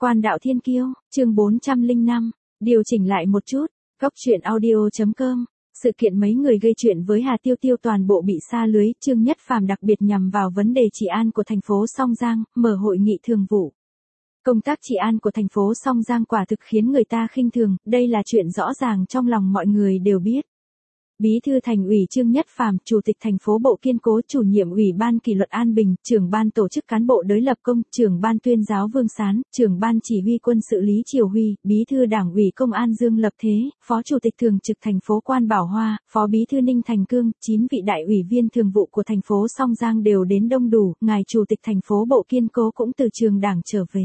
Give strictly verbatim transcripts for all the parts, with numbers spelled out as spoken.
Quan đạo thiên kiêu, chương bốn trăm lẻ năm, điều chỉnh lại một chút, góc truyện audio chấm com. Sự kiện mấy người gây chuyện với Hà Tiêu Tiêu toàn bộ bị sa lưới, Trương Nhất Phàm đặc biệt nhằm vào vấn đề trị an của thành phố Song Giang, mở hội nghị thường vụ. Công tác trị an của thành phố Song Giang quả thực khiến người ta khinh thường, đây là chuyện rõ ràng trong lòng mọi người đều biết. Bí thư Thành ủy Trương Nhất Phàm, Chủ tịch thành phố Bộ Kiên Cố, Chủ nhiệm Ủy ban Kỷ luật An Bình, Trưởng ban Tổ chức Cán bộ Đới Lập Công, Trưởng ban Tuyên giáo Vương Sán, Trưởng ban Chỉ huy Quân sự Lý Triều Huy, Bí thư Đảng ủy Công an Dương Lập Thế, Phó Chủ tịch Thường trực thành phố Quan Bảo Hoa, Phó Bí thư Ninh Thành Cương, chín vị đại ủy viên thường vụ của thành phố Song Giang đều đến đông đủ, ngài Chủ tịch thành phố Bộ Kiên Cố cũng từ trường Đảng trở về.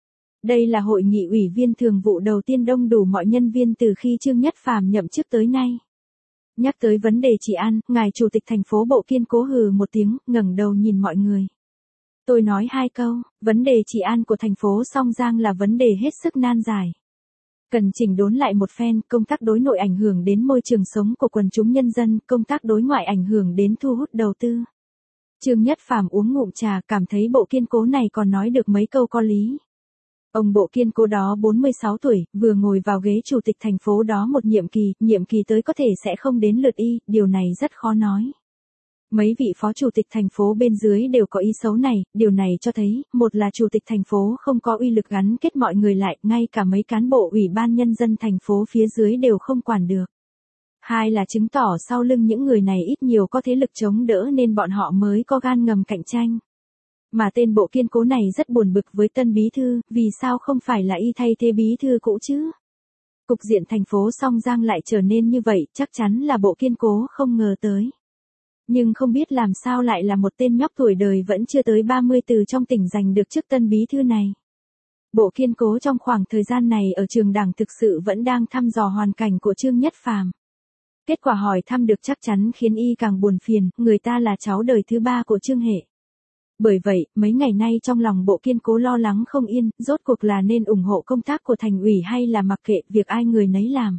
Đây là hội nghị ủy viên thường vụ đầu tiên đông đủ mọi nhân viên từ khi Trương Nhất Phàm nhậm chức tới nay. Nhắc tới vấn đề trị an, ngài Chủ tịch thành phố Bộ Kiên Cố hừ một tiếng, ngẩng đầu nhìn mọi người. Tôi nói hai câu, vấn đề trị an của thành phố Song Giang là vấn đề hết sức nan giải. Cần chỉnh đốn lại một phen, công tác đối nội ảnh hưởng đến môi trường sống của quần chúng nhân dân, công tác đối ngoại ảnh hưởng đến thu hút đầu tư. Trương Nhất Phàm uống ngụm trà, cảm thấy Bộ Kiên Cố này còn nói được mấy câu có lý. Ông Bộ Kiên Cố đó bốn mươi sáu tuổi, vừa ngồi vào ghế chủ tịch thành phố đó một nhiệm kỳ, nhiệm kỳ tới có thể sẽ không đến lượt y, điều này rất khó nói. Mấy vị phó chủ tịch thành phố bên dưới đều có ý xấu này, điều này cho thấy, một là chủ tịch thành phố không có uy lực gắn kết mọi người lại, ngay cả mấy cán bộ ủy ban nhân dân thành phố phía dưới đều không quản được. Hai là chứng tỏ sau lưng những người này ít nhiều có thế lực chống đỡ nên bọn họ mới có gan ngầm cạnh tranh. Mà tên Bộ Kiên Cố này rất buồn bực với tân bí thư, vì sao không phải là y thay thế bí thư cũ chứ? Cục diện thành phố Song Giang lại trở nên như vậy, chắc chắn là Bộ Kiên Cố không ngờ tới. Nhưng không biết làm sao lại là một tên nhóc tuổi đời vẫn chưa tới ba mươi từ trong tỉnh giành được chức tân bí thư này. Bộ Kiên Cố trong khoảng thời gian này ở trường Đảng thực sự vẫn đang thăm dò hoàn cảnh của Trương Nhất Phàm. Kết quả hỏi thăm được chắc chắn khiến y càng buồn phiền, người ta là cháu đời thứ ba của Trương Hệ. Bởi vậy, mấy ngày nay trong lòng Bộ Kiên Cố lo lắng không yên, rốt cuộc là nên ủng hộ công tác của thành ủy hay là mặc kệ việc ai người nấy làm.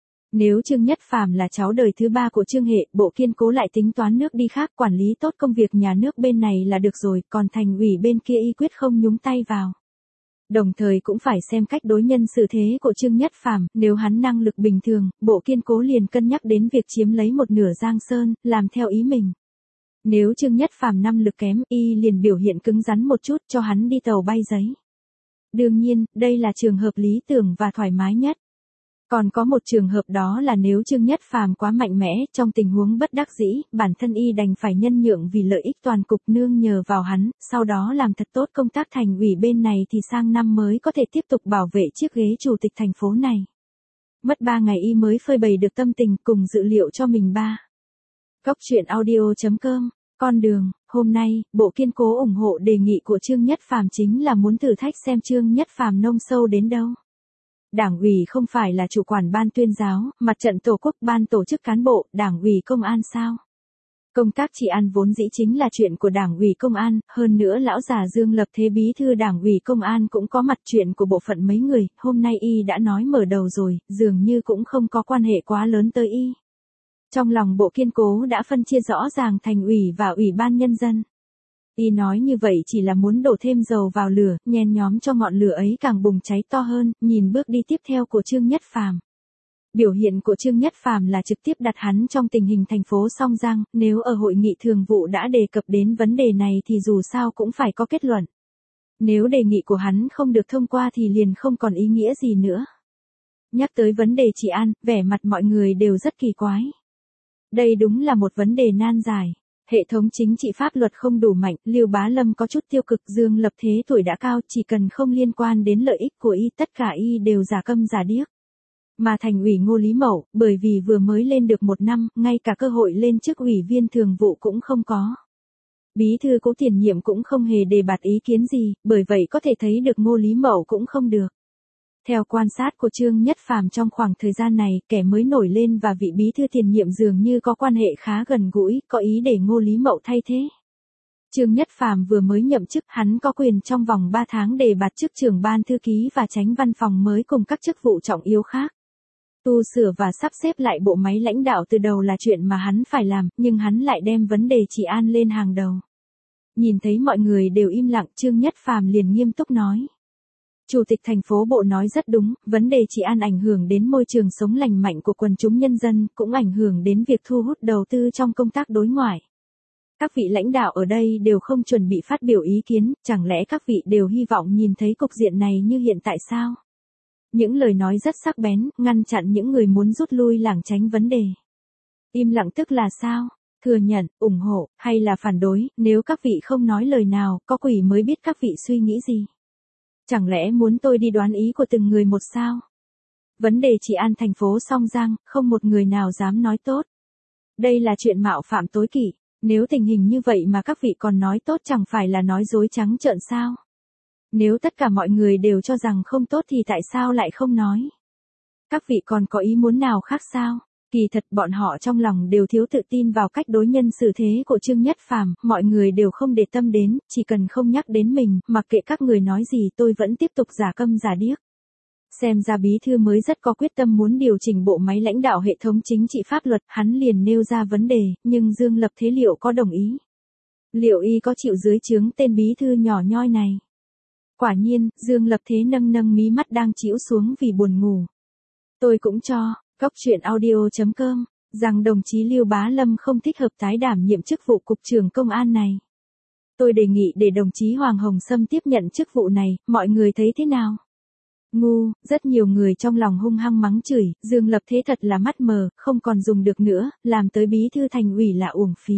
Nếu Trương Nhất Phàm là cháu đời thứ ba của Trương Hệ, Bộ Kiên Cố lại tính toán nước đi khác, quản lý tốt công việc nhà nước bên này là được rồi, còn thành ủy bên kia y quyết không nhúng tay vào. Đồng thời cũng phải xem cách đối nhân xử thế của Trương Nhất Phàm, nếu hắn năng lực bình thường, Bộ Kiên Cố liền cân nhắc đến việc chiếm lấy một nửa Giang Sơn, làm theo ý mình. Nếu Trương Nhất Phàm năng lực kém, y liền biểu hiện cứng rắn một chút cho hắn đi tàu bay giấy. Đương nhiên, đây là trường hợp lý tưởng và thoải mái nhất. Còn có một trường hợp đó là nếu Trương Nhất Phàm quá mạnh mẽ, trong tình huống bất đắc dĩ, bản thân y đành phải nhân nhượng vì lợi ích toàn cục nương nhờ vào hắn, sau đó làm thật tốt công tác thành ủy bên này thì sang năm mới có thể tiếp tục bảo vệ chiếc ghế chủ tịch thành phố này. Mất ba ngày y mới phơi bày được tâm tình cùng dự liệu cho mình ba. Góc truyện audio chấm com, con đường, hôm nay, Bộ Kiên Cố ủng hộ đề nghị của Trương Nhất Phàm chính là muốn thử thách xem Trương Nhất Phàm nông sâu đến đâu. Đảng ủy không phải là chủ quản ban tuyên giáo, mặt trận tổ quốc, ban tổ chức cán bộ, đảng ủy công an sao? Công tác trị an vốn dĩ chính là chuyện của đảng ủy công an, hơn nữa lão già Dương Lập Thế bí thư đảng ủy công an cũng có mặt chuyện của bộ phận mấy người, hôm nay y đã nói mở đầu rồi, dường như cũng không có quan hệ quá lớn tới y. Trong lòng Bộ Kiên Cố đã phân chia rõ ràng thành ủy và ủy ban nhân dân. Y nói như vậy chỉ là muốn đổ thêm dầu vào lửa, nhen nhóm cho ngọn lửa ấy càng bùng cháy to hơn, nhìn bước đi tiếp theo của Trương Nhất Phàm. Biểu hiện của Trương Nhất Phàm là trực tiếp đặt hắn trong tình hình thành phố Song Giang, nếu ở hội nghị thường vụ đã đề cập đến vấn đề này thì dù sao cũng phải có kết luận. Nếu đề nghị của hắn không được thông qua thì liền không còn ý nghĩa gì nữa. Nhắc tới vấn đề trị an, vẻ mặt mọi người đều rất kỳ quái. Đây đúng là một vấn đề nan giải. Hệ thống chính trị pháp luật không đủ mạnh, Lưu Bá Lâm có chút tiêu cực, Dương Lập Thế tuổi đã cao, chỉ cần không liên quan đến lợi ích của y, tất cả y đều giả câm giả điếc. Mà thành ủy Ngô Lý Mậu, bởi vì vừa mới lên được một năm, ngay cả cơ hội lên chức ủy viên thường vụ cũng không có. Bí thư Cố tiền nhiệm cũng không hề đề bạt ý kiến gì, bởi vậy có thể thấy được Ngô Lý Mậu cũng không được. Theo quan sát của Trương Nhất Phàm trong khoảng thời gian này, kẻ mới nổi lên và vị bí thư tiền nhiệm dường như có quan hệ khá gần gũi, có ý để Ngô Lý Mậu thay thế. Trương Nhất Phàm vừa mới nhậm chức, hắn có quyền trong vòng ba tháng đề bạt chức trưởng ban thư ký và chánh văn phòng mới cùng các chức vụ trọng yếu khác. Tu sửa và sắp xếp lại bộ máy lãnh đạo từ đầu là chuyện mà hắn phải làm, nhưng hắn lại đem vấn đề trị an lên hàng đầu. Nhìn thấy mọi người đều im lặng, Trương Nhất Phàm liền nghiêm túc nói. Chủ tịch thành phố Bộ nói rất đúng, vấn đề trị an ảnh hưởng đến môi trường sống lành mạnh của quần chúng nhân dân, cũng ảnh hưởng đến việc thu hút đầu tư trong công tác đối ngoại. Các vị lãnh đạo ở đây đều không chuẩn bị phát biểu ý kiến, chẳng lẽ các vị đều hy vọng nhìn thấy cục diện này như hiện tại sao? Những lời nói rất sắc bén, ngăn chặn những người muốn rút lui lảng tránh vấn đề. Im lặng tức là sao? Thừa nhận, ủng hộ, hay là phản đối, nếu các vị không nói lời nào, có quỷ mới biết các vị suy nghĩ gì. Chẳng lẽ muốn tôi đi đoán ý của từng người một sao? Vấn đề trị an thành phố Song Giang, không một người nào dám nói tốt. Đây là chuyện mạo phạm tối kỵ, nếu tình hình như vậy mà các vị còn nói tốt chẳng phải là nói dối trắng trợn sao? Nếu tất cả mọi người đều cho rằng không tốt thì tại sao lại không nói? Các vị còn có ý muốn nào khác sao? Kỳ thật bọn họ trong lòng đều thiếu tự tin vào cách đối nhân xử thế của Trương Nhất Phàm, mọi người đều không để tâm đến, chỉ cần không nhắc đến mình, mặc kệ các người nói gì tôi vẫn tiếp tục giả câm giả điếc. Xem ra bí thư mới rất có quyết tâm muốn điều chỉnh bộ máy lãnh đạo hệ thống chính trị pháp luật, hắn liền nêu ra vấn đề, nhưng Dương Lập Thế liệu có đồng ý? Liệu y có chịu dưới trướng tên bí thư nhỏ nhoi này? Quả nhiên, Dương Lập Thế nâng nâng mí mắt đang chĩu xuống vì buồn ngủ. Tôi cũng cho Góc truyện audio chấm com, rằng đồng chí Lưu Bá Lâm không thích hợp tái đảm nhiệm chức vụ cục trưởng công an này. Tôi đề nghị để đồng chí Hoàng Hồng Sâm tiếp nhận chức vụ này, mọi người thấy thế nào? Ngu, rất nhiều người trong lòng hung hăng mắng chửi, Dương Lập Thế thật là mắt mờ, không còn dùng được nữa, làm tới bí thư thành ủy là uổng phí.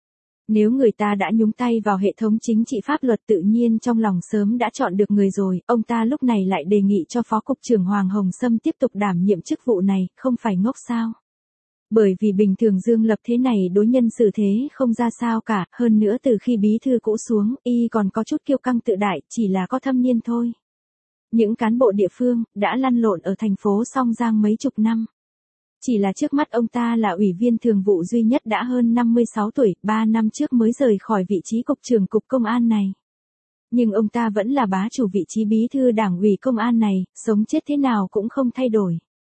Nếu người ta đã nhúng tay vào hệ thống chính trị pháp luật tự nhiên trong lòng sớm đã chọn được người rồi, ông ta lúc này lại đề nghị cho Phó Cục trưởng Hoàng Hồng Sâm tiếp tục đảm nhiệm chức vụ này, không phải ngốc sao? Bởi vì bình thường Dương Lập Thế này đối nhân xử thế không ra sao cả, hơn nữa từ khi bí thư cũ xuống, y còn có chút kiêu căng tự đại, chỉ là có thâm niên thôi. Những cán bộ địa phương, đã lăn lộn ở thành phố Song Giang mấy chục năm. Chỉ là trước mắt ông ta là ủy viên thường vụ duy nhất đã hơn năm mươi sáu tuổi, ba năm trước mới rời khỏi vị trí cục trưởng cục công an này. Nhưng ông ta vẫn là bá chủ vị trí bí thư đảng ủy công an này, sống chết thế nào cũng không thay đổi.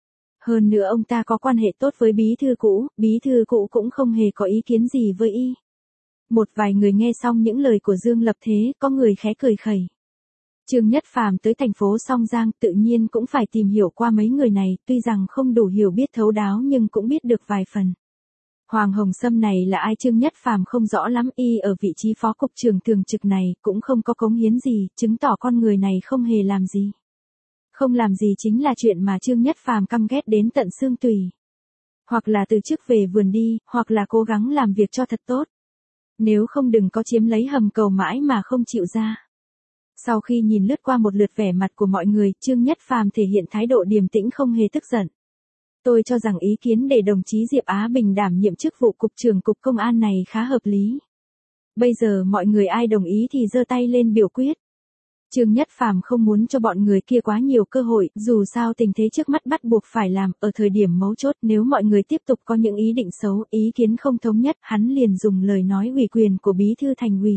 Hơn nữa ông ta có quan hệ tốt với bí thư cũ, bí thư cũ cũng không hề có ý kiến gì với y. Một vài người nghe xong những lời của Dương Lập Thế, có người khẽ cười khẩy. Trương Nhất Phàm tới thành phố Song Giang tự nhiên cũng phải tìm hiểu qua mấy người này, tuy rằng không đủ hiểu biết thấu đáo nhưng cũng biết được vài phần. Hoàng Hồng Sâm này là ai Trương Nhất Phàm không rõ lắm, y ở vị trí phó cục trưởng thường trực này cũng không có cống hiến gì, chứng tỏ con người này không hề làm gì. Không làm gì chính là chuyện mà Trương Nhất Phàm căm ghét đến tận xương tủy. Hoặc là từ chức về vườn đi, hoặc là cố gắng làm việc cho thật tốt. Nếu không đừng có chiếm lấy hầm cầu mãi mà không chịu ra. Sau khi nhìn lướt qua một lượt vẻ mặt của mọi người, Trương Nhất Phàm thể hiện thái độ điềm tĩnh không hề tức giận. Tôi cho rằng ý kiến để đồng chí Diệp Á Bình đảm nhiệm chức vụ cục trưởng cục công an này khá hợp lý. Bây giờ mọi người ai đồng ý thì giơ tay lên biểu quyết. Trương Nhất Phàm không muốn cho bọn người kia quá nhiều cơ hội, dù sao tình thế trước mắt bắt buộc phải làm, ở thời điểm mấu chốt nếu mọi người tiếp tục có những ý định xấu, ý kiến không thống nhất, hắn liền dùng lời nói ủy quyền của bí thư thành ủy.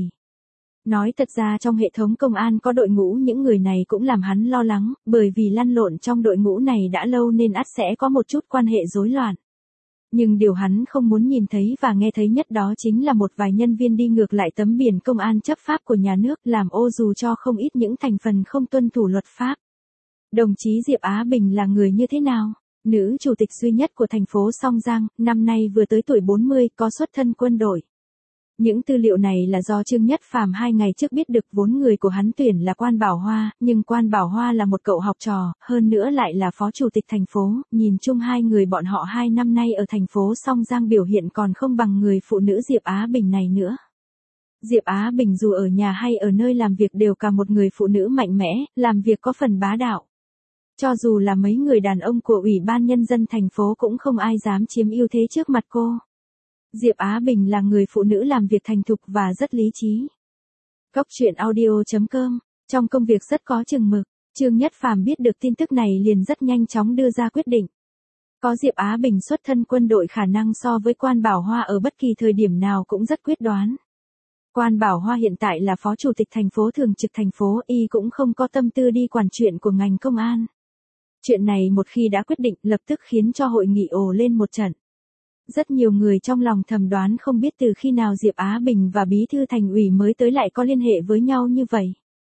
Nói thật ra trong hệ thống công an có đội ngũ những người này cũng làm hắn lo lắng, bởi vì lăn lộn trong đội ngũ này đã lâu nên ắt sẽ có một chút quan hệ rối loạn. Nhưng điều hắn không muốn nhìn thấy và nghe thấy nhất đó chính là một vài nhân viên đi ngược lại tấm biển công an chấp pháp của nhà nước, làm ô dù cho không ít những thành phần không tuân thủ luật pháp. Đồng chí Diệp Á Bình là người như thế nào? Nữ chủ tịch duy nhất của thành phố Song Giang, năm nay vừa tới tuổi bốn mươi, có xuất thân quân đội. Những tư liệu này là do Trương Nhất Phàm hai ngày trước biết được vốn người của hắn tuyển là Quan Bảo Hoa, nhưng Quan Bảo Hoa là một cậu học trò, hơn nữa lại là phó chủ tịch thành phố, nhìn chung hai người bọn họ hai năm nay ở thành phố Song Giang biểu hiện còn không bằng người phụ nữ Diệp Á Bình này nữa. Diệp Á Bình dù ở nhà hay ở nơi làm việc đều cả một người phụ nữ mạnh mẽ, làm việc có phần bá đạo. Cho dù là mấy người đàn ông của Ủy ban Nhân dân thành phố cũng không ai dám chiếm ưu thế trước mặt cô. Diệp Á Bình là người phụ nữ làm việc thành thục và rất lý trí. Góc truyện audio chấm com, trong công việc rất có chừng mực, Trương Nhất Phàm biết được tin tức này liền rất nhanh chóng đưa ra quyết định. Có Diệp Á Bình xuất thân quân đội khả năng so với Quan Bảo Hoa ở bất kỳ thời điểm nào cũng rất quyết đoán. Quan Bảo Hoa hiện tại là phó chủ tịch thành phố thường trực thành phố, y cũng không có tâm tư đi quản chuyện của ngành công an. Chuyện này một khi đã quyết định lập tức khiến cho hội nghị ồ lên một trận. Rất nhiều người trong lòng thầm đoán không biết từ khi nào Diệp Á Bình và bí thư thành ủy mới tới lại có liên hệ với nhau như vậy.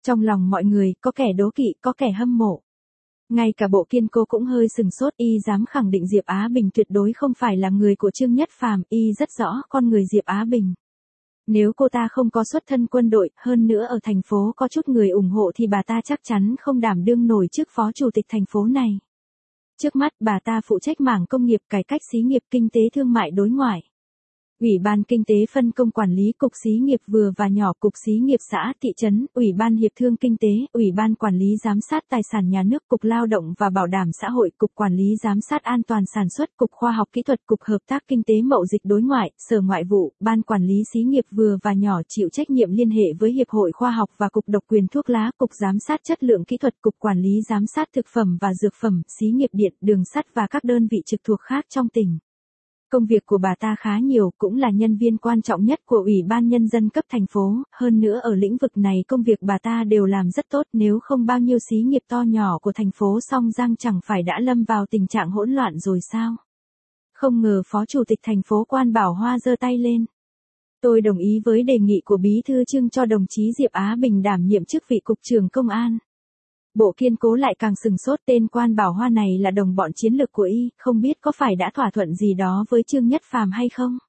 Trong lòng mọi người, có kẻ đố kỵ, có kẻ hâm mộ. Ngay cả Bộ Kiên Cố cũng hơi sừng sốt, y dám khẳng định Diệp Á Bình tuyệt đối không phải là người của Trương Nhất Phàm, y rất rõ con người Diệp Á Bình. Nếu cô ta không có xuất thân quân đội, hơn nữa ở thành phố có chút người ủng hộ thì bà ta chắc chắn không đảm đương nổi chức phó chủ tịch thành phố này. Trước mắt bà ta phụ trách mảng công nghiệp, cải cách xí nghiệp, kinh tế thương mại đối ngoại. Ủy ban Kinh tế phân công quản lý Cục Xí nghiệp vừa và nhỏ, Cục Xí nghiệp xã, thị trấn, Ủy ban Hiệp thương Kinh tế, Ủy ban Quản lý Giám sát Tài sản Nhà nước, Cục Lao động và Bảo đảm xã hội, Cục Quản lý Giám sát An toàn sản xuất, Cục Khoa học Kỹ thuật, Cục Hợp tác Kinh tế Mậu dịch đối ngoại, Sở Ngoại vụ, Ban Quản lý Xí nghiệp vừa và nhỏ chịu trách nhiệm liên hệ với Hiệp hội Khoa học và Cục Độc quyền thuốc lá, Cục Giám sát Chất lượng Kỹ thuật, Cục Quản lý Giám sát Thực phẩm và Dược phẩm, Xí nghiệp điện, đường sắt và các đơn vị trực thuộc khác trong tỉnh. Công việc của bà ta khá nhiều, cũng là nhân viên quan trọng nhất của Ủy ban Nhân dân cấp thành phố, hơn nữa ở lĩnh vực này công việc bà ta đều làm rất tốt, nếu không bao nhiêu xí nghiệp to nhỏ của thành phố Song Giang chẳng phải đã lâm vào tình trạng hỗn loạn rồi sao? Không ngờ Phó Chủ tịch thành phố Quan Bảo Hoa giơ tay lên. Tôi đồng ý với đề nghị của Bí thư Trương cho đồng chí Diệp Á Bình đảm nhiệm chức vị Cục trưởng Công an. Bộ Kiên Cố lại càng sừng sốt, tên Quan Bảo Hoa này là đồng bọn chiến lược của y, không biết có phải đã thỏa thuận gì đó với Trương Nhất Phàm hay không?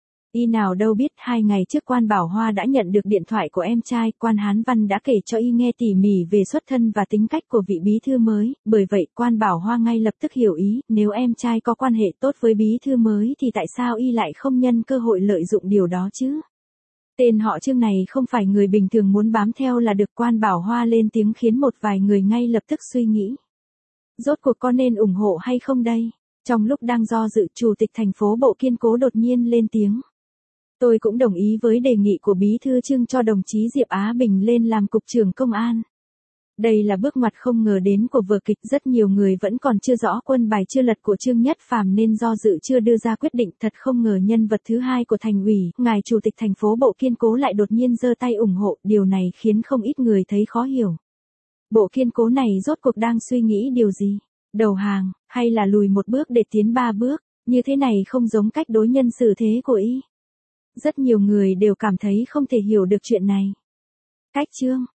Y nào đâu biết, hai ngày trước Quan Bảo Hoa đã nhận được điện thoại của em trai, Quan Hán Văn đã kể cho y nghe tỉ mỉ về xuất thân và tính cách của vị bí thư mới, bởi vậy Quan Bảo Hoa ngay lập tức hiểu ý, nếu em trai có quan hệ tốt với bí thư mới thì tại sao y lại không nhân cơ hội lợi dụng điều đó chứ? Tên họ Trương này không phải người bình thường muốn bám theo là được. Quan Bảo Hoa lên tiếng khiến một vài người ngay lập tức suy nghĩ. Rốt cuộc có nên ủng hộ hay không đây? Trong lúc đang do dự, Chủ tịch thành phố Bộ Kiên Cố đột nhiên lên tiếng. Tôi cũng đồng ý với đề nghị của Bí thư Trương cho đồng chí Diệp Á Bình lên làm Cục trưởng Công an. Đây là bước ngoặt không ngờ đến của vở kịch, rất nhiều người vẫn còn chưa rõ quân bài chưa lật của Trương Nhất Phàm nên do dự chưa đưa ra quyết định, thật không ngờ nhân vật thứ hai của thành ủy, ngài Chủ tịch thành phố Bộ Kiên Cố lại đột nhiên giơ tay ủng hộ, điều này khiến không ít người thấy khó hiểu. Bộ Kiên Cố này rốt cuộc đang suy nghĩ điều gì? Đầu hàng, hay là lùi một bước để tiến ba bước, như thế này không giống cách đối nhân xử thế của y. Rất nhiều người đều cảm thấy không thể hiểu được chuyện này. Cách Trương